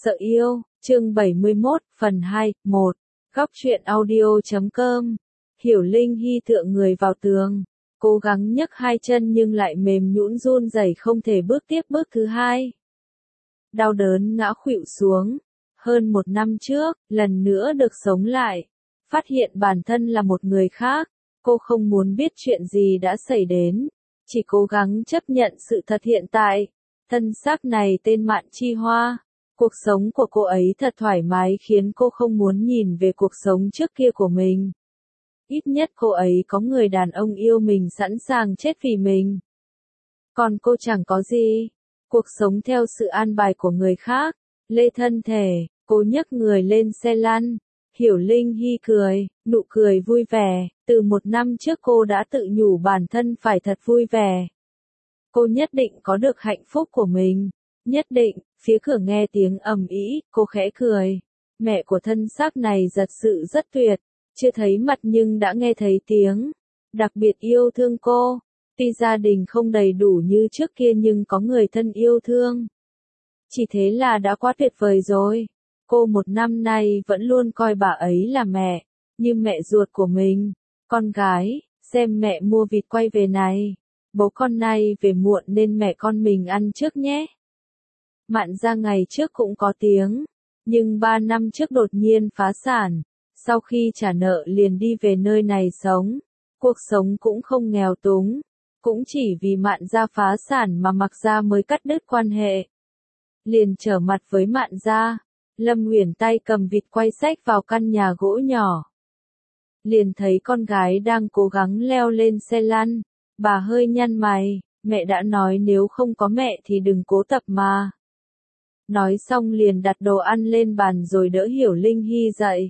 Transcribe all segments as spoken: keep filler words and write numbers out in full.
Sợ yêu, chương bảy mươi mốt, phần hai, một. Góc truyện audio chấm com. Hiểu Linh Hy tựa người vào tường, cố gắng nhấc hai chân nhưng lại mềm nhũn run rẩy không thể bước tiếp bước thứ hai. Đau đớn ngã khuỵu xuống. Hơn một năm trước, lần nữa được sống lại. Phát hiện bản thân là một người khác. Cô không muốn biết chuyện gì đã xảy đến. Chỉ cố gắng chấp nhận sự thật hiện tại. Thân xác này tên Mạn Chi Hoa. Cuộc sống của cô ấy thật thoải mái khiến cô không muốn nhìn về cuộc sống trước kia của mình. Ít nhất cô ấy có người đàn ông yêu mình sẵn sàng chết vì mình. Còn cô chẳng có gì. Cuộc sống theo sự an bài của người khác. Lê thân thể, cô nhấc người lên xe lăn. Hiểu Linh Hy cười, nụ cười vui vẻ. Từ một năm trước cô đã tự nhủ bản thân phải thật vui vẻ. Cô nhất định có được hạnh phúc của mình. Nhất định, phía cửa nghe tiếng ầm ĩ, cô khẽ cười. Mẹ của thân xác này thật sự rất tuyệt. Chưa thấy mặt nhưng đã nghe thấy tiếng. Đặc biệt yêu thương cô. Tuy gia đình không đầy đủ như trước kia nhưng có người thân yêu thương. Chỉ thế là đã quá tuyệt vời rồi. Cô một năm nay vẫn luôn coi bà ấy là mẹ, như mẹ ruột của mình. Con gái, xem mẹ mua vịt quay về này. Bố con nay về muộn nên mẹ con mình ăn trước nhé. Mạn gia ngày trước cũng có tiếng, nhưng ba năm trước đột nhiên phá sản. Sau khi trả nợ liền đi về nơi này sống. Cuộc sống cũng không nghèo túng. Cũng chỉ vì Mạn gia phá sản mà Mạc gia mới cắt đứt quan hệ. Liền trở mặt với Mạn gia. Lâm Uyển tay cầm vịt quay xách vào căn nhà gỗ nhỏ. Liền thấy con gái đang cố gắng leo lên xe lăn. Bà hơi nhăn mày, mẹ đã nói nếu không có mẹ thì đừng cố tập mà. Nói xong liền đặt đồ ăn lên bàn rồi đỡ Hiểu Linh Hy dậy.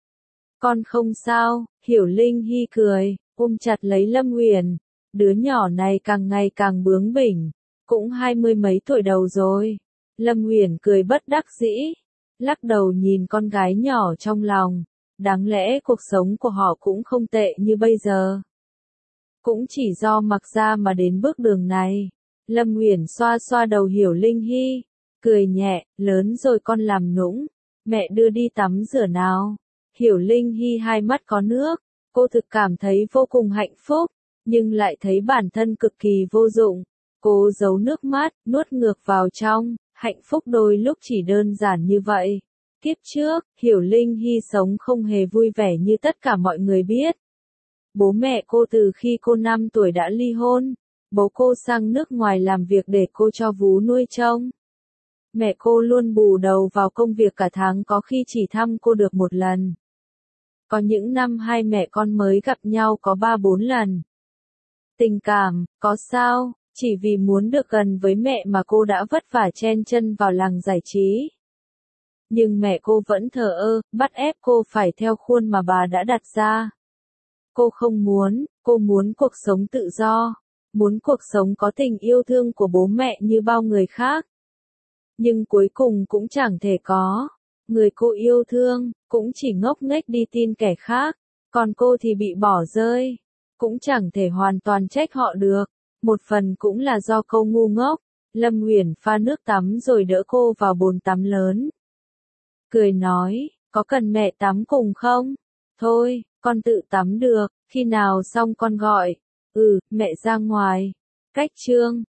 Con không sao, Hiểu Linh Hy cười, ôm chặt lấy Lâm Uyển. Đứa nhỏ này càng ngày càng bướng bỉnh, cũng hai mươi mấy tuổi đầu rồi. Lâm Uyển cười bất đắc dĩ, lắc đầu nhìn con gái nhỏ trong lòng. Đáng lẽ cuộc sống của họ cũng không tệ như bây giờ. Cũng chỉ do Mạc gia mà đến bước đường này. Lâm Uyển xoa xoa đầu Hiểu Linh Hy, cười nhẹ, lớn rồi con làm nũng. Mẹ đưa đi tắm rửa nào. Hiểu Linh Hy hai mắt có nước, cô thực cảm thấy vô cùng hạnh phúc, nhưng lại thấy bản thân cực kỳ vô dụng. Cô giấu nước mắt, nuốt ngược vào trong, hạnh phúc đôi lúc chỉ đơn giản như vậy. Kiếp trước, Hiểu Linh Hy sống không hề vui vẻ như tất cả mọi người biết. Bố mẹ cô từ khi cô năm tuổi đã ly hôn. Bố cô sang nước ngoài làm việc để cô cho vú nuôi trông. Mẹ cô luôn bù đầu vào công việc cả tháng, có khi chỉ thăm cô được một lần. Có những năm hai mẹ con mới gặp nhau có ba bốn lần. Tình cảm, có sao, chỉ vì muốn được gần với mẹ mà cô đã vất vả chen chân vào làng giải trí. Nhưng mẹ cô vẫn thờ ơ, bắt ép cô phải theo khuôn mà bà đã đặt ra. Cô không muốn, cô muốn cuộc sống tự do, muốn cuộc sống có tình yêu thương của bố mẹ như bao người khác. Nhưng cuối cùng cũng chẳng thể có. Người cô yêu thương, cũng chỉ ngốc nghếch đi tin kẻ khác, còn cô thì bị bỏ rơi. Cũng chẳng thể hoàn toàn trách họ được, một phần cũng là do cô ngu ngốc. Lâm Uyển pha nước tắm rồi đỡ cô vào bồn tắm lớn. Cười nói, có cần mẹ tắm cùng không? Thôi, con tự tắm được, khi nào xong con gọi. Ừ, mẹ ra ngoài. Cách chương